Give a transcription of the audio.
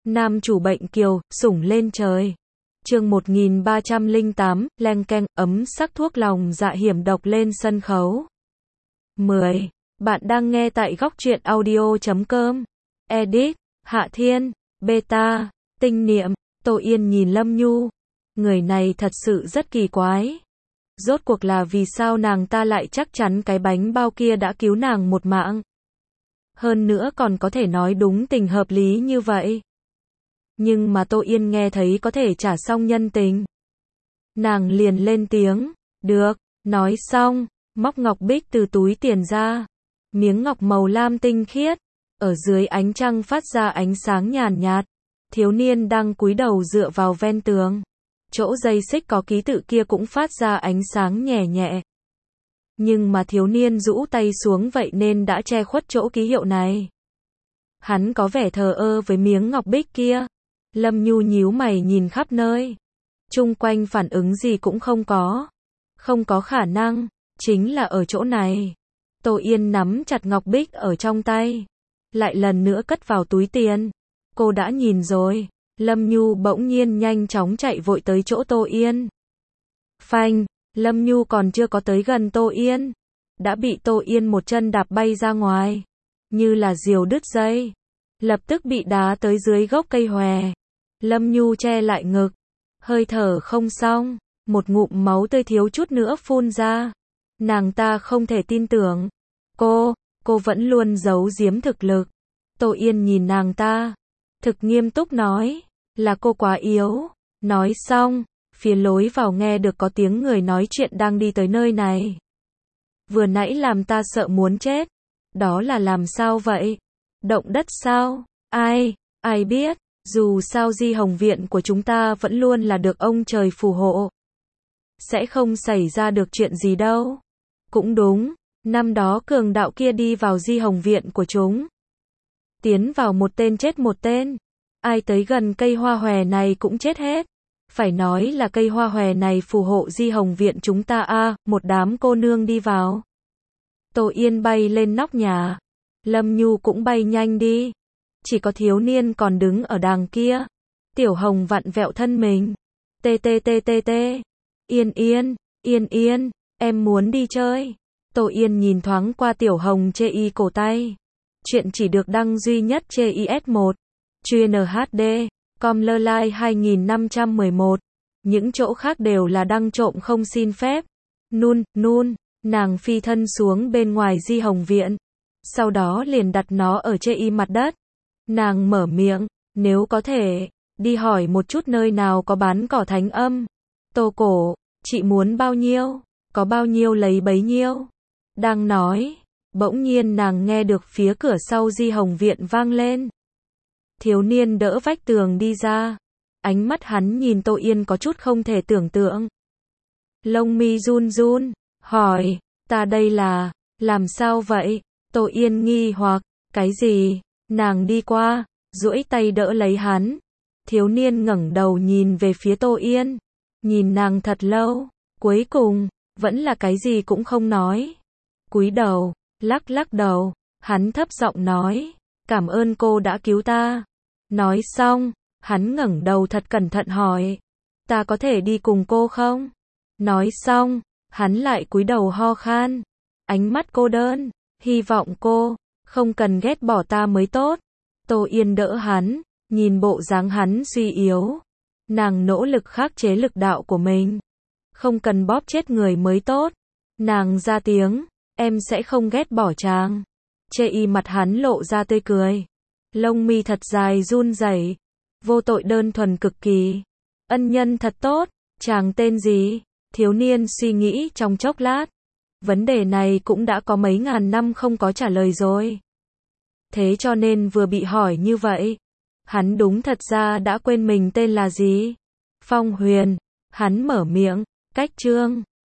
Nam chủ bệnh kiều, sủng lên trời. Chương 1308, leng keng, ấm sắc thuốc lòng dạ hiểm độc lên sân khấu. 10. Bạn đang nghe tại góc truyện audio.com. Edit, Hạ Thiên, Beta, Tinh Niệm, Tô Yên nhìn Lâm Nhu. Người này thật sự rất kỳ quái. Rốt cuộc là vì sao nàng ta lại chắc chắn cái bánh bao kia đã cứu nàng một mạng. Hơn nữa còn có thể nói đúng tình hợp lý như vậy. Nhưng mà Tô Yên nghe thấy có thể trả xong nhân tình. Nàng liền lên tiếng, được, nói xong, móc ngọc bích từ túi tiền ra. Miếng ngọc màu lam tinh khiết, ở dưới ánh trăng phát ra ánh sáng nhàn nhạt. Thiếu niên đang cúi đầu dựa vào ven tường. Chỗ dây xích có ký tự kia cũng phát ra ánh sáng nhẹ nhẹ. Nhưng mà thiếu niên rũ tay xuống vậy nên đã che khuất chỗ ký hiệu này. Hắn có vẻ thờ ơ với miếng ngọc bích kia. Lâm Nhu nhíu mày nhìn khắp nơi. Chung quanh phản ứng gì cũng không có. Không có khả năng, chính là ở chỗ này. Tô Yên nắm chặt ngọc bích ở trong tay. Lại lần nữa cất vào túi tiền. Cô đã nhìn rồi. Lâm Nhu bỗng nhiên nhanh chóng chạy vội tới chỗ Tô Yên. Phanh, Lâm Nhu còn chưa có tới gần Tô Yên. Đã bị Tô Yên một chân đạp bay ra ngoài. Như là diều đứt dây. Lập tức bị đá tới dưới gốc cây hòe. Lâm Nhu che lại ngực. Hơi thở không xong. Một ngụm máu tươi thiếu chút nữa phun ra. Nàng ta không thể tin tưởng. Cô vẫn luôn giấu giếm thực lực. Tô Yên nhìn nàng ta. Thực nghiêm túc nói. Là cô quá yếu. Nói xong, phía lối vào nghe được có tiếng người nói chuyện đang đi tới nơi này. Vừa nãy làm ta sợ muốn chết. Đó là làm sao vậy? Động đất sao? Ai biết, dù sao Di Hồng Viện của chúng ta vẫn luôn là được ông trời phù hộ. Sẽ không xảy ra được chuyện gì đâu. Cũng đúng, năm đó cường đạo kia đi vào Di Hồng Viện của chúng. Tiến vào một tên chết một tên. Ai tới gần cây hoa hòe này cũng chết hết. Phải nói là cây hoa hòe này phù hộ Di Hồng Viện chúng ta một đám cô nương đi vào. Tô Yên bay lên nóc nhà. Lâm Nhu cũng bay nhanh đi. Chỉ có thiếu niên còn đứng ở đằng kia. Tiểu Hồng vặn vẹo thân mình. Yên, em muốn đi chơi. Tô Yên nhìn thoáng qua Tiểu Hồng chê y cổ tay. Chuyện chỉ được đăng duy nhất chê IS1. Chuyên HD, com lơ lai 2511. Những chỗ khác đều là đăng trộm không xin phép. Nun, nàng phi thân xuống bên ngoài Di Hồng Viện. Sau đó liền đặt nó ở chê y mặt đất. Nàng mở miệng, nếu có thể, đi hỏi một chút nơi nào có bán cỏ thánh âm. Tô cổ, chị muốn bao nhiêu? Có bao nhiêu lấy bấy nhiêu? Đang nói, bỗng nhiên nàng nghe được phía cửa sau Di Hồng Viện vang lên. Thiếu niên đỡ vách tường đi ra. Ánh mắt hắn nhìn Tô Yên có chút không thể tưởng tượng. Lông mi run run, hỏi, ta đây là, làm sao vậy? Tô Yên nghi hoặc, cái gì? Nàng đi qua, duỗi tay đỡ lấy hắn. Thiếu niên ngẩng đầu nhìn về phía Tô Yên. Nhìn nàng thật lâu, cuối cùng, vẫn là cái gì cũng không nói. Cúi đầu, lắc đầu, hắn thấp giọng nói, cảm ơn cô đã cứu ta. Nói xong, hắn ngẩng đầu thật cẩn thận hỏi, ta có thể đi cùng cô không? Nói xong, hắn lại cúi đầu ho khan. Ánh mắt cô đơn, hy vọng cô không cần ghét bỏ ta mới tốt. Tô Yên đỡ hắn, nhìn bộ dáng hắn suy yếu. Nàng nỗ lực khắc chế lực đạo của mình. Không cần bóp chết người mới tốt. Nàng ra tiếng, em sẽ không ghét bỏ chàng. Chê y mặt hắn lộ ra tươi cười. Lông mi thật dài run rẩy. Vô tội đơn thuần cực kỳ. Ân nhân thật tốt, chàng tên gì? Thiếu niên suy nghĩ trong chốc lát. Vấn đề này cũng đã có mấy ngàn năm không có trả lời rồi. Thế cho nên vừa bị hỏi như vậy, hắn đúng thật ra đã quên mình tên là gì. Phong Huyền, hắn mở miệng, cách chương.